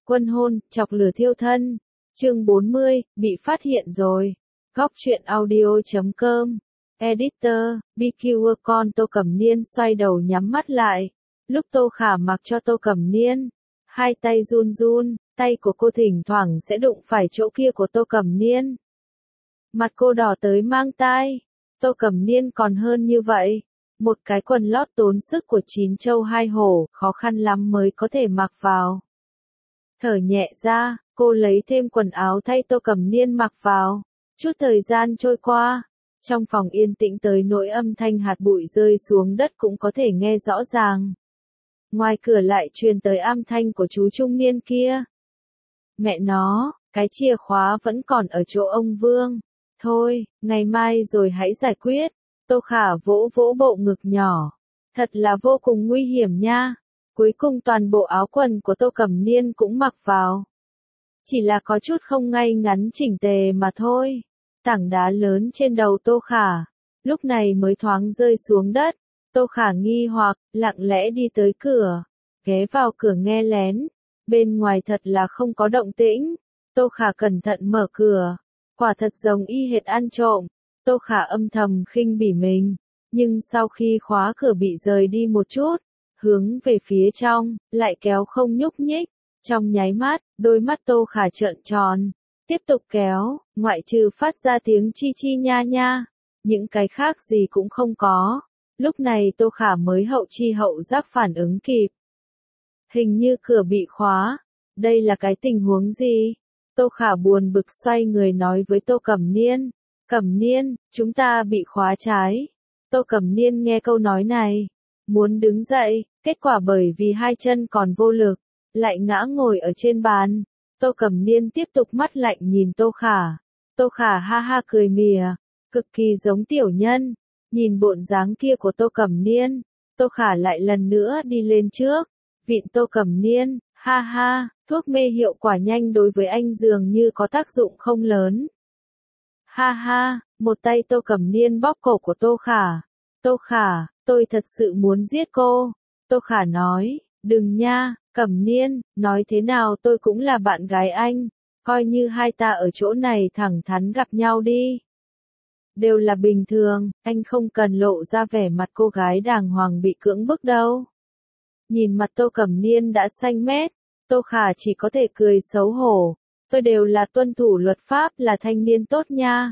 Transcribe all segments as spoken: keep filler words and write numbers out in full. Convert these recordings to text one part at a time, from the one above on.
Quân hôn, chọc lửa thiêu thân. Chương bốn mươi, bị phát hiện rồi. Góc truyện audio chấm com. Editor, bê quy con Tô Cẩm Niên xoay đầu nhắm mắt lại. Lúc Tô Khả mặc cho Tô Cẩm Niên, hai tay run run, tay của cô thỉnh thoảng sẽ đụng phải chỗ kia của Tô Cẩm Niên. Mặt cô đỏ tới mang tai. Tô Cẩm Niên còn hơn như vậy. Một cái quần lót tốn sức của chín châu hai hổ, khó khăn lắm mới có thể mặc vào. Thở nhẹ ra, cô lấy thêm quần áo thay Tô Cẩm Niên mặc vào. Chút thời gian trôi qua, trong phòng yên tĩnh tới nỗi âm thanh hạt bụi rơi xuống đất cũng có thể nghe rõ ràng. Ngoài cửa lại truyền tới âm thanh của chú trung niên kia. Mẹ nó, cái chìa khóa vẫn còn ở chỗ ông Vương. Thôi, ngày mai rồi hãy giải quyết. Tô Khả vỗ vỗ bộ ngực nhỏ. Thật là vô cùng nguy hiểm nha. Cuối cùng toàn bộ áo quần của Tô Cẩm Niên cũng mặc vào. Chỉ là có chút không ngay ngắn chỉnh tề mà thôi. Tảng đá lớn trên đầu Tô Khả, lúc này mới thoáng rơi xuống đất. Tô Khả nghi hoặc, lặng lẽ đi tới cửa, ghé vào cửa nghe lén. Bên ngoài thật là không có động tĩnh. Tô Khả cẩn thận mở cửa, quả thật giống y hệt ăn trộm. Tô Khả âm thầm khinh bỉ mình, nhưng sau khi khóa cửa bị rời đi một chút, hướng về phía trong, lại kéo không nhúc nhích. Trong nháy mắt, đôi mắt Tô Khả trợn tròn, tiếp tục kéo, ngoại trừ phát ra tiếng chi chi nha nha, những cái khác gì cũng không có. Lúc này Tô Khả mới hậu chi hậu giác phản ứng kịp. Hình như cửa bị khóa, đây là cái tình huống gì? Tô Khả buồn bực xoay người nói với Tô Cẩm Niên. Cẩm Niên, chúng ta bị khóa trái. Tô Cẩm Niên nghe câu nói này, muốn đứng dậy, kết quả bởi vì hai chân còn vô lực, lại ngã ngồi ở trên bàn. Tô Cẩm Niên tiếp tục mắt lạnh nhìn Tô Khả. Tô Khả ha ha cười mỉa, cực kỳ giống tiểu nhân. Nhìn bộn dáng kia của Tô Cẩm Niên, Tô Khả lại lần nữa đi lên trước, vịn Tô Cẩm Niên, ha ha, thuốc mê hiệu quả nhanh đối với anh dường như có tác dụng không lớn. Ha ha, một tay Tô Cẩm Niên bóp cổ của Tô Khả. Tô Khả, tôi thật sự muốn giết cô. Tô Khả nói, đừng nha, Cẩm Niên, nói thế nào tôi cũng là bạn gái anh, coi như hai ta ở chỗ này thẳng thắn gặp nhau đi. Đều là bình thường, anh không cần lộ ra vẻ mặt cô gái đàng hoàng bị cưỡng bức đâu. Nhìn mặt Tô Cẩm Niên đã xanh mét, Tô Khả chỉ có thể cười xấu hổ. Tôi đều là tuân thủ luật pháp, là thanh niên tốt nha.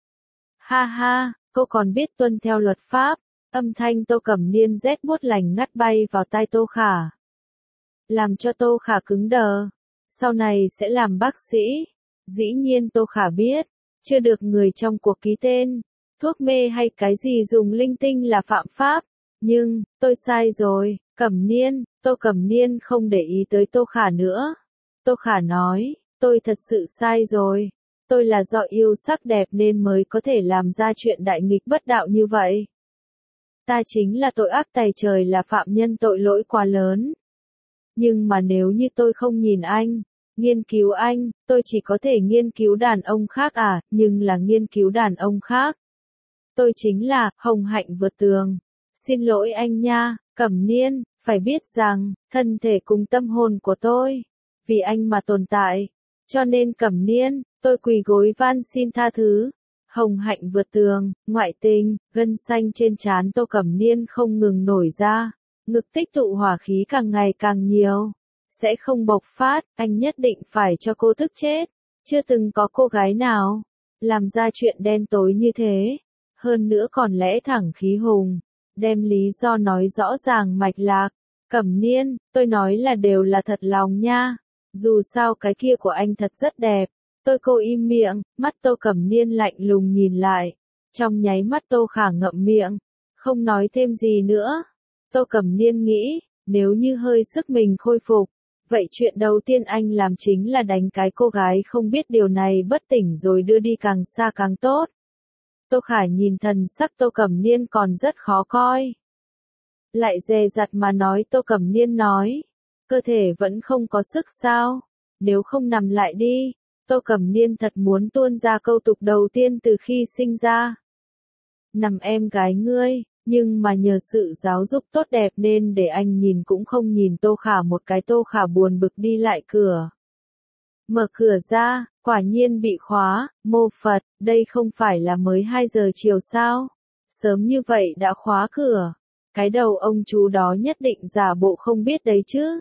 Ha ha, cô còn biết tuân theo luật pháp. Âm thanh Tô Cẩm Niên rét buốt lành ngắt bay vào tai Tô Khả, làm cho Tô Khả cứng đờ. Sau này sẽ làm bác sĩ. Dĩ nhiên Tô Khả biết, chưa được người trong cuộc ký tên, thuốc mê hay cái gì dùng linh tinh là phạm pháp. Nhưng, tôi sai rồi, Cẩm Niên. Tô Cẩm Niên không để ý tới Tô Khả nữa. Tô Khả nói, tôi thật sự sai rồi. Tôi là do yêu sắc đẹp nên mới có thể làm ra chuyện đại nghịch bất đạo như vậy. Ta chính là tội ác tày trời, là phạm nhân tội lỗi quá lớn. Nhưng mà nếu như tôi không nhìn anh, nghiên cứu anh, tôi chỉ có thể nghiên cứu đàn ông khác à, nhưng là nghiên cứu đàn ông khác. Tôi chính là hồng hạnh vượt tường. Xin lỗi anh nha, Cẩm Niên, phải biết rằng, thân thể cùng tâm hồn của tôi, vì anh mà tồn tại. Cho nên Cẩm Niên, tôi quỳ gối van xin tha thứ. Hồng hạnh vượt tường, ngoại tình, gân xanh trên trán Tô Cẩm Niên không ngừng nổi ra. Ngực tích tụ hỏa khí càng ngày càng nhiều. Sẽ không bộc phát, anh nhất định phải cho cô tức chết. Chưa từng có cô gái nào làm ra chuyện đen tối như thế. Hơn nữa còn lẽ thẳng khí hùng, đem lý do nói rõ ràng mạch lạc. Cẩm Niên, tôi nói là đều là thật lòng nha. Dù sao cái kia của anh thật rất đẹp. Tôi cô im miệng, mắt Tô Cẩm Niên lạnh lùng nhìn lại. Trong nháy mắt Tô Khả ngậm miệng, không nói thêm gì nữa. Tô Cẩm Niên nghĩ, nếu như hơi sức mình khôi phục, vậy chuyện đầu tiên anh làm chính là đánh cái cô gái không biết điều này bất tỉnh rồi đưa đi càng xa càng tốt. Tô Khả nhìn thần sắc Tô Cẩm Niên còn rất khó coi. Lại dè dặt mà nói. Tô Cẩm Niên nói, cơ thể vẫn không có sức sao, nếu không nằm lại đi. Tô Cẩm Niên thật muốn tuôn ra câu tục đầu tiên từ khi sinh ra. Nằm em gái ngươi, nhưng mà nhờ sự giáo dục tốt đẹp nên để anh nhìn cũng không nhìn Tô Khả một cái. Tô Khả buồn bực đi lại cửa, Mở cửa ra, quả nhiên bị khóa, mô Phật, đây không phải là mới hai giờ chiều sao? Sớm như vậy đã khóa cửa. Cái đầu ông chú đó nhất định giả bộ không biết đấy chứ.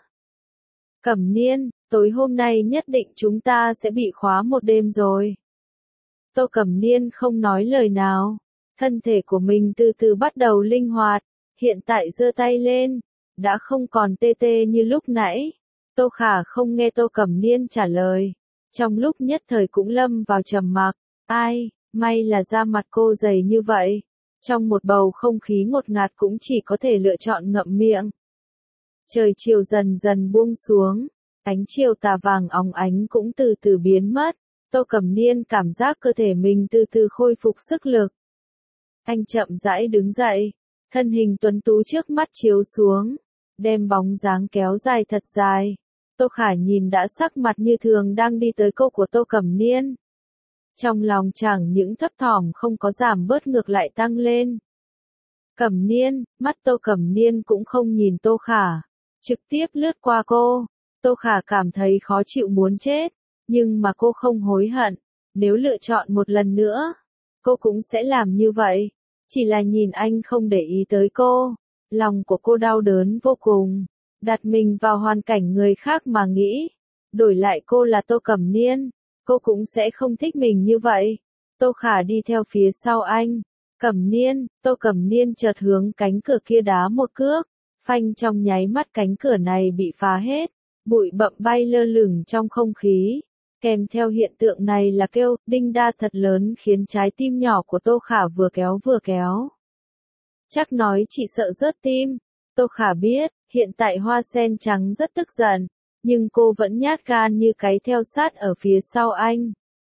Cẩm Niên, tối hôm nay nhất định chúng ta sẽ bị khóa một đêm rồi. Tô Cẩm Niên không nói lời nào. Thân thể của mình từ từ bắt đầu linh hoạt. Hiện tại giơ tay lên. Đã không còn tê tê như lúc nãy. Tô Khả không nghe Tô Cẩm Niên trả lời. Trong lúc nhất thời cũng lâm vào trầm mặc. Ai, may là da mặt cô dày như vậy. Trong một bầu không khí ngột ngạt cũng chỉ có thể lựa chọn ngậm miệng. Trời chiều dần dần buông xuống. Ánh chiều tà vàng óng ánh cũng từ từ biến mất. Tô Cẩm Niên cảm giác cơ thể mình từ từ khôi phục sức lực. Anh chậm rãi đứng dậy. Thân hình tuấn tú trước mắt chiếu xuống. Đem bóng dáng kéo dài thật dài. Tô Khả nhìn đã sắc mặt như thường đang đi tới cô của Tô Cẩm Niên. Trong lòng chẳng những thấp thỏm không có giảm bớt ngược lại tăng lên. Cẩm Niên, mắt Tô Cẩm Niên cũng không nhìn Tô Khả. Trực tiếp lướt qua cô. Tô Khả cảm thấy khó chịu muốn chết. Nhưng mà cô không hối hận. Nếu lựa chọn một lần nữa, cô cũng sẽ làm như vậy. Chỉ là nhìn anh không để ý tới cô. Lòng của cô đau đớn vô cùng. Đặt mình vào hoàn cảnh người khác mà nghĩ. Đổi lại cô là Tô Cẩm Niên. Cô cũng sẽ không thích mình như vậy. Tô Khả đi theo phía sau anh. Cẩm Niên, Tô Cẩm Niên chợt hướng cánh cửa kia đá một cước. Phanh trong nháy mắt cánh cửa này bị phá hết. Bụi bặm bay lơ lửng trong không khí. Kèm theo hiện tượng này là kêu đinh đa thật lớn khiến trái tim nhỏ của Tô Khả vừa kéo vừa kéo. Chắc nói chị sợ rớt tim. Tô Khả biết, hiện tại Hoa Sen Trắng rất tức giận. Nhưng cô vẫn nhát gan như cái theo sát ở phía sau anh.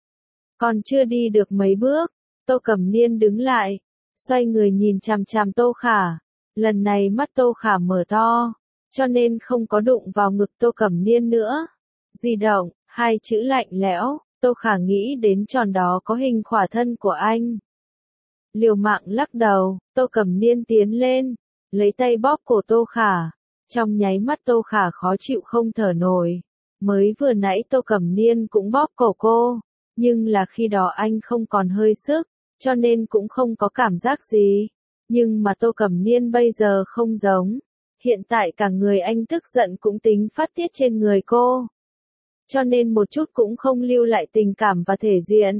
Còn chưa đi được mấy bước, Tô Cẩm Niên đứng lại, xoay người nhìn chằm chằm Tô Khả. Lần này mắt Tô Khả mở to, cho nên không có đụng vào ngực Tô Cẩm Niên nữa. Di động, hai chữ lạnh lẽo, Tô Khả nghĩ đến tròn đó có hình khỏa thân của anh. Liều mạng lắc đầu, Tô Cẩm Niên tiến lên, lấy tay bóp cổ Tô Khả. Trong nháy mắt Tô Khả khó chịu không thở nổi. Mới vừa nãy Tô Cẩm Niên cũng bóp cổ cô, nhưng là khi đó anh không còn hơi sức, cho nên cũng không có cảm giác gì. Nhưng mà Tô Cẩm Niên bây giờ không giống. Hiện tại cả người anh tức giận cũng tính phát tiết trên người cô. Cho nên một chút cũng không lưu lại tình cảm và thể diện.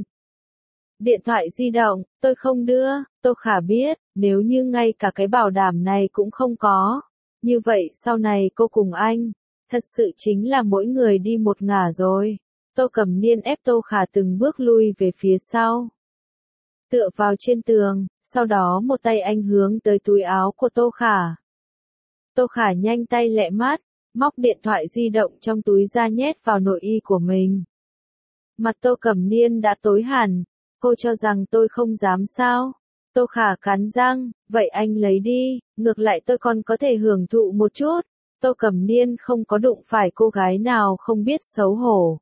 Điện thoại di động, tôi không đưa, Tô Khả biết, nếu như ngay cả cái bảo đảm này cũng không có. Như vậy sau này cô cùng anh, thật sự chính là mỗi người đi một ngả rồi. Tô Cẩm Niên ép Tô Khả từng bước lui về phía sau. Tựa vào trên tường, sau đó một tay anh hướng tới túi áo của Tô Khả. Tô Khả nhanh tay lẹ mắt, móc điện thoại di động trong túi ra nhét vào nội y của mình. Mặt Tô Cẩm Niên đã tối hẳn, cô cho rằng tôi không dám sao? Tô Khả cắn răng, vậy anh lấy đi, ngược lại tôi còn có thể hưởng thụ một chút. Tô Cẩm Niên không có đụng phải cô gái nào không biết xấu hổ.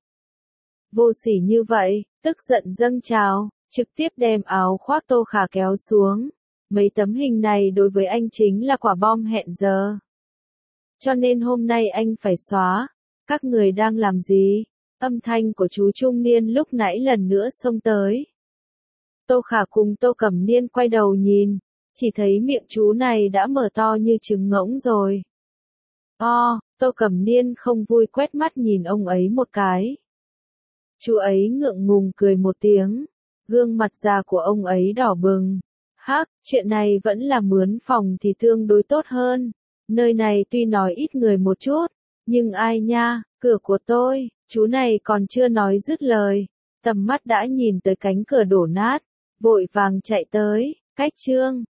Vô sỉ như vậy, tức giận dâng trào, trực tiếp đem áo khoác Tô Khả kéo xuống. Mấy tấm hình này đối với anh chính là quả bom hẹn giờ. Cho nên hôm nay anh phải xóa. Các người đang làm gì? Âm thanh của chú trung niên lúc nãy lần nữa xông tới. Tô Khả cùng Tô Cẩm Niên quay đầu nhìn, chỉ thấy miệng chú này đã mở to như trứng ngỗng rồi. O, Tô Cẩm Niên không vui quét mắt nhìn ông ấy một cái. Chú ấy ngượng ngùng cười một tiếng, gương mặt già của ông ấy đỏ bừng. Hắc, chuyện này vẫn là mướn phòng thì tương đối tốt hơn. Nơi này tuy nói ít người một chút, nhưng ai nha, cửa của tôi, chú này còn chưa nói dứt lời. Tầm mắt đã nhìn tới cánh cửa đổ nát, vội vàng chạy tới, cách chương.